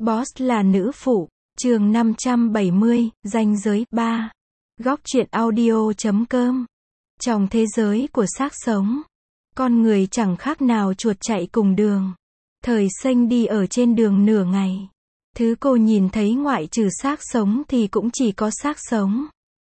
Boss là nữ phụ, chương 570, ranh giới 3. Góc truyện audio.com. Trong thế giới của xác sống, con người chẳng khác nào chuột chạy cùng đường. Thời Xanh đi ở trên đường nửa ngày. Thứ cô nhìn thấy ngoại trừ xác sống thì cũng chỉ có xác sống.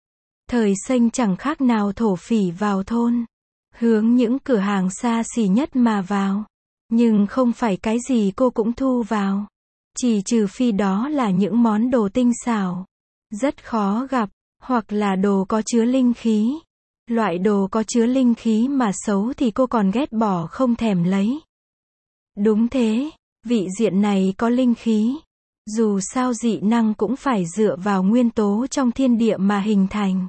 Thời Xanh chẳng khác nào thổ phỉ vào thôn, hướng những cửa hàng xa xỉ nhất mà vào. Nhưng không phải cái gì cô cũng thu vào. Chỉ trừ phi đó là những món đồ tinh xảo, rất khó gặp, hoặc là đồ có chứa linh khí. Loại đồ có chứa linh khí mà xấu thì cô còn ghét bỏ không thèm lấy. Đúng thế, vị diện này có linh khí. Dù sao dị năng cũng phải dựa vào nguyên tố trong thiên địa mà hình thành.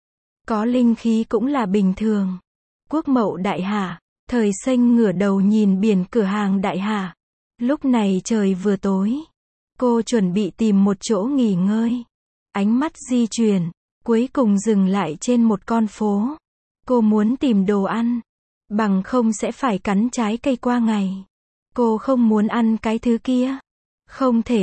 Có linh khí cũng là bình thường. Quốc Mậu Đại Hạ. Thời Xanh ngửa đầu nhìn biển cửa hàng Đại Hạ. Lúc này trời vừa tối. Cô chuẩn bị tìm một chỗ nghỉ ngơi. Ánh mắt di chuyển, cuối cùng dừng lại trên một con phố. Cô muốn tìm đồ ăn, bằng không sẽ phải cắn trái cây qua ngày. Cô không muốn ăn cái thứ kia. Không thể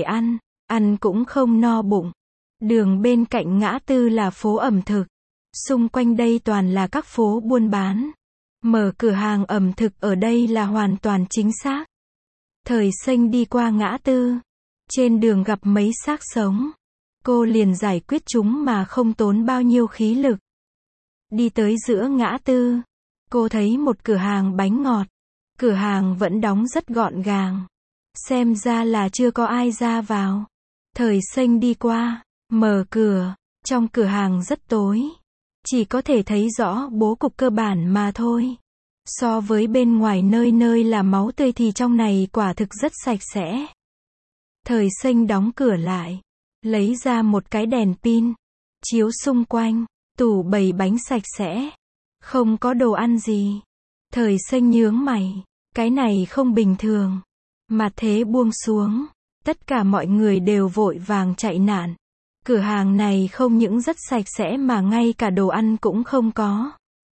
ăn cũng không no bụng. Đường bên cạnh ngã tư là phố ẩm thực. Xung quanh đây toàn là các phố buôn bán. Mở cửa hàng ẩm thực ở đây là hoàn toàn chính xác. Thời Xanh đi qua ngã tư. Trên đường gặp mấy xác sống. Cô liền giải quyết chúng mà không tốn bao nhiêu khí lực. Đi tới giữa ngã tư. Cô thấy một cửa hàng bánh ngọt. Cửa hàng vẫn đóng rất gọn gàng. Xem ra là chưa có ai ra vào. Thời Xanh đi qua, mở cửa. Trong cửa hàng rất tối. Chỉ có thể thấy rõ bố cục cơ bản mà thôi. So với bên ngoài nơi nơi là máu tươi thì trong này quả thực rất sạch sẽ. Thời Xanh đóng cửa lại. Lấy ra một cái đèn pin. Chiếu xung quanh. Tủ bày bánh sạch sẽ. Không có đồ ăn gì. Thời Xanh nhướng mày. Cái này không bình thường. Mặt thế buông xuống. Tất cả mọi người đều vội vàng chạy nạn. Cửa hàng này không những rất sạch sẽ mà ngay cả đồ ăn cũng không có.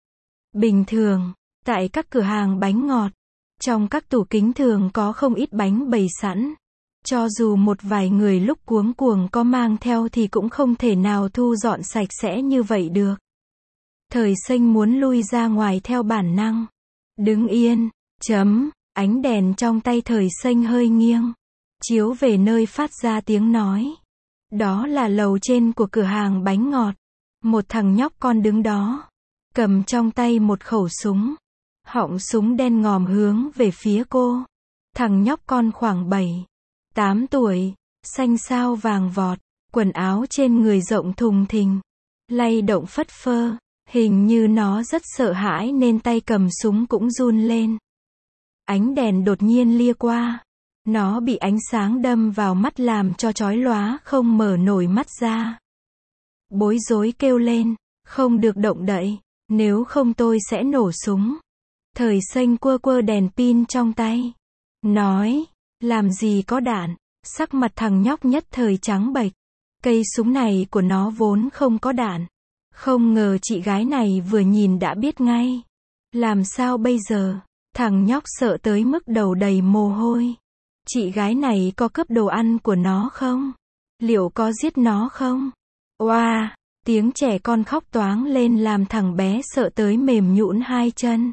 Bình thường, tại các cửa hàng bánh ngọt, trong các tủ kính thường có không ít bánh bày sẵn. Cho dù một vài người lúc cuống cuồng có mang theo thì cũng không thể nào thu dọn sạch sẽ như vậy được. Thời Xanh muốn lui ra ngoài theo bản năng. Đứng yên, ánh đèn trong tay Thời Xanh hơi nghiêng. Chiếu về nơi phát ra tiếng nói. Đó là lầu trên của cửa hàng bánh ngọt. Một thằng nhóc con đứng đó. Cầm trong tay một khẩu súng. Họng súng đen ngòm hướng về phía cô. Thằng nhóc con khoảng 7-8 tuổi. Xanh xao vàng vọt. Quần áo trên người rộng thùng thình. Lay động phất phơ. Hình như nó rất sợ hãi nên tay cầm súng cũng run lên. Ánh đèn đột nhiên lia qua. Nó bị ánh sáng đâm vào mắt làm cho chói lóa không mở nổi mắt ra. Bối rối kêu lên, không được động đậy, nếu không tôi sẽ nổ súng. Thời Xanh quơ đèn pin trong tay. Nói, làm gì có đạn, sắc mặt thằng nhóc nhất thời trắng bệch. Cây súng này của nó vốn không có đạn. Không ngờ chị gái này vừa nhìn đã biết ngay. Làm sao bây giờ? Thằng nhóc sợ tới mức đầu đầy mồ hôi. Chị gái này có cướp đồ ăn của nó không? Liệu có giết nó không? Oa, tiếng trẻ con khóc toáng lên làm thằng bé sợ tới mềm nhũn hai chân.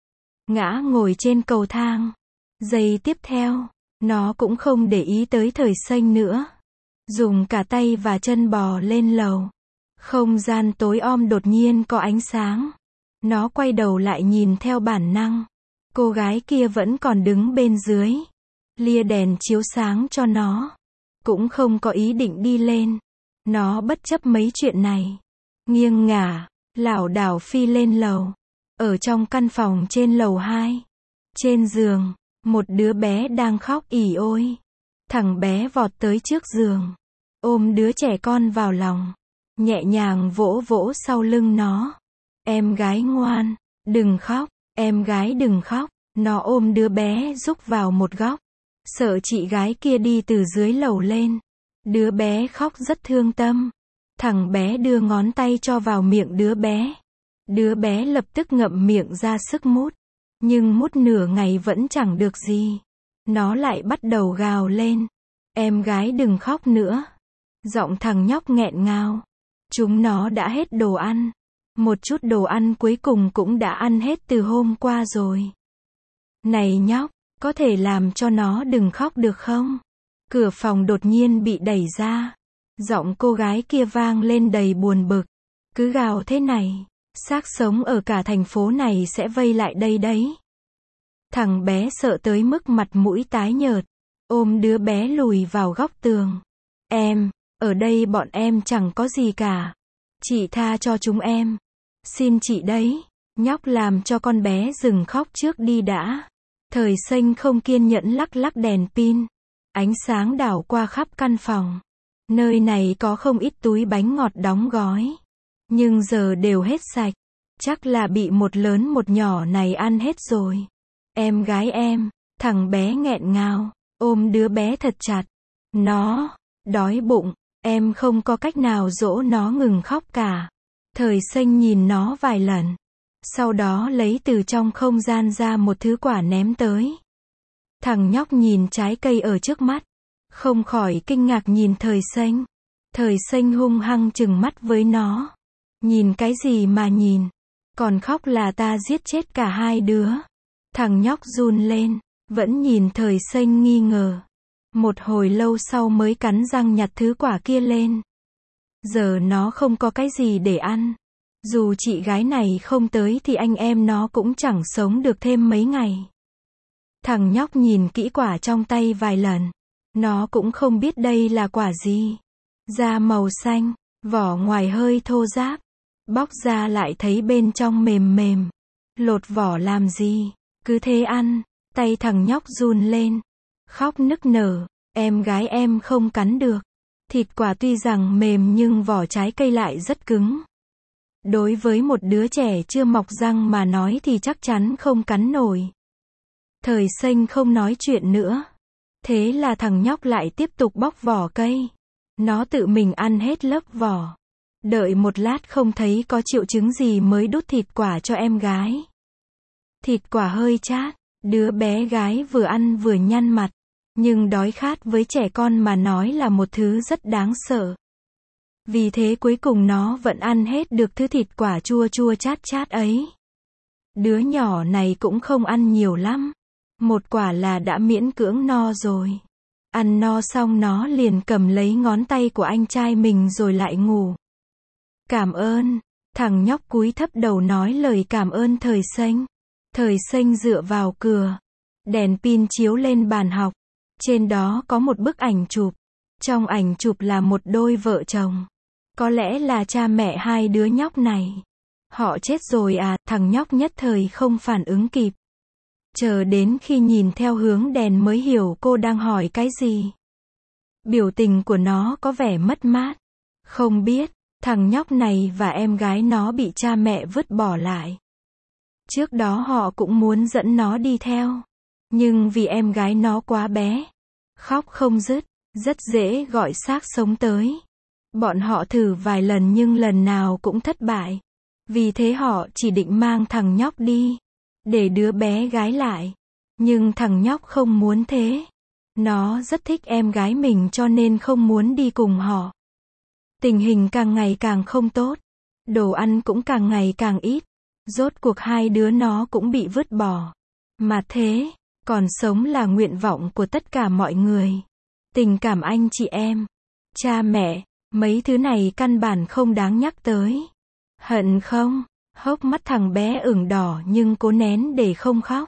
Ngã ngồi trên cầu thang. Giây tiếp theo, nó cũng không để ý tới Thời Xanh nữa. Dùng cả tay và chân bò lên lầu. Không gian tối om đột nhiên có ánh sáng. Nó quay đầu lại nhìn theo bản năng. Cô gái kia vẫn còn đứng bên dưới. Lia đèn chiếu sáng cho nó. Cũng không có ý định đi lên. Nó bất chấp mấy chuyện này. Nghiêng ngả, lảo đảo phi lên lầu. Ở trong căn phòng trên lầu 2. Trên giường, một đứa bé đang khóc ỉ ôi. Thằng bé vọt tới trước giường. Ôm đứa trẻ con vào lòng. Nhẹ nhàng vỗ vỗ sau lưng nó. Em gái ngoan, đừng khóc, em gái đừng khóc. Nó ôm đứa bé rúc vào một góc. Sợ chị gái kia đi từ dưới lầu lên. Đứa bé khóc rất thương tâm. Thằng bé đưa ngón tay cho vào miệng đứa bé. Đứa bé lập tức ngậm miệng ra sức mút. Nhưng mút nửa ngày vẫn chẳng được gì. Nó lại bắt đầu gào lên. Em gái đừng khóc nữa. Giọng thằng nhóc nghẹn ngào. Chúng nó đã hết đồ ăn. Một chút đồ ăn cuối cùng cũng đã ăn hết từ hôm qua rồi. Này nhóc, có thể làm cho nó đừng khóc được không? Cửa phòng đột nhiên bị đẩy ra. Giọng cô gái kia vang lên đầy buồn bực. Cứ gào thế này, xác sống ở cả thành phố này sẽ vây lại đây đấy. Thằng bé sợ tới mức mặt mũi tái nhợt, ôm đứa bé lùi vào góc tường. Em, ở đây bọn em chẳng có gì cả. Chị tha cho chúng em. Xin chị đấy. Nhóc làm cho con bé dừng khóc trước đi đã. Thời Xanh không kiên nhẫn lắc lắc đèn pin. Ánh sáng đảo qua khắp căn phòng. Nơi này có không ít túi bánh ngọt đóng gói. Nhưng giờ đều hết sạch. Chắc là bị một lớn một nhỏ này ăn hết rồi. Em gái em, thằng bé nghẹn ngào, ôm đứa bé thật chặt. Nó, đói bụng, em không có cách nào dỗ nó ngừng khóc cả. Thời Xanh nhìn nó vài lần. Sau đó lấy từ trong không gian ra một thứ quả ném tới. Thằng nhóc nhìn trái cây ở trước mắt. Không khỏi kinh ngạc nhìn Thời Xanh. Thời Xanh hung hăng trừng mắt với nó. Nhìn cái gì mà nhìn? Còn khóc là ta giết chết cả hai đứa. Thằng nhóc run lên, vẫn nhìn Thời Xanh nghi ngờ. Một hồi lâu sau mới cắn răng nhặt thứ quả kia lên. Giờ nó không có cái gì để ăn. Dù chị gái này không tới thì anh em nó cũng chẳng sống được thêm mấy ngày. Thằng nhóc nhìn kỹ quả trong tay vài lần. Nó cũng không biết đây là quả gì. Da màu xanh, vỏ ngoài hơi thô ráp. Bóc ra lại thấy bên trong mềm mềm. Lột vỏ làm gì? Cứ thế ăn. Tay thằng nhóc run lên. Khóc nức nở. Em gái em không cắn được. Thịt quả tuy rằng mềm nhưng vỏ trái cây lại rất cứng. Đối với một đứa trẻ chưa mọc răng mà nói thì chắc chắn không cắn nổi. Thời Xanh không nói chuyện nữa. Thế là thằng nhóc lại tiếp tục bóc vỏ cây. Nó tự mình ăn hết lớp vỏ. Đợi một lát không thấy có triệu chứng gì mới đút thịt quả cho em gái. Thịt quả hơi chát. Đứa bé gái vừa ăn vừa nhăn mặt. Nhưng đói khát với trẻ con mà nói là một thứ rất đáng sợ. Vì thế cuối cùng nó vẫn ăn hết được thứ thịt quả chua chua chát chát ấy. Đứa nhỏ này cũng không ăn nhiều lắm. Một quả là đã miễn cưỡng no rồi. Ăn no xong nó liền cầm lấy ngón tay của anh trai mình rồi lại ngủ. Cảm ơn. Thằng nhóc cúi thấp đầu nói lời cảm ơn Thời Xanh. Thời Xanh dựa vào cửa. Đèn pin chiếu lên bàn học. Trên đó có một bức ảnh chụp. Trong ảnh chụp là một đôi vợ chồng. Có lẽ là cha mẹ hai đứa nhóc này. Họ chết rồi à? Thằng nhóc nhất thời không phản ứng kịp. Chờ đến khi nhìn theo hướng đèn mới hiểu cô đang hỏi cái gì. Biểu tình của nó có vẻ mất mát. Không biết, thằng nhóc này và em gái nó bị cha mẹ vứt bỏ lại. Trước đó họ cũng muốn dẫn nó đi theo. Nhưng vì em gái nó quá bé, khóc không dứt, rất dễ gọi xác sống tới. Bọn họ thử vài lần nhưng lần nào cũng thất bại. Vì thế họ chỉ định mang thằng nhóc đi, để đứa bé gái lại. Nhưng thằng nhóc không muốn thế. Nó rất thích em gái mình cho nên không muốn đi cùng họ. Tình hình càng ngày càng không tốt. Đồ ăn cũng càng ngày càng ít. Rốt cuộc hai đứa nó cũng bị vứt bỏ. Mà thế, còn sống là nguyện vọng của tất cả mọi người. Tình cảm anh chị em, cha mẹ, mấy thứ này căn bản không đáng nhắc tới. Hận không? Hốc mắt thằng bé ửng đỏ nhưng cố nén để không khóc.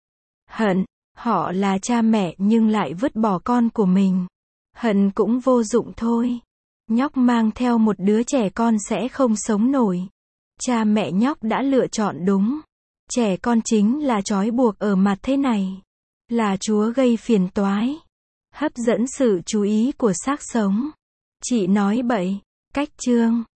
Hận, họ là cha mẹ nhưng lại vứt bỏ con của mình. Hận cũng vô dụng thôi. Nhóc mang theo một đứa trẻ con sẽ không sống nổi. Cha mẹ nhóc đã lựa chọn đúng. Trẻ con chính là trói buộc ở mặt thế này. Là Chúa gây phiền toái. Hấp dẫn sự chú ý của xác sống. Chị nói bậy. Cách chương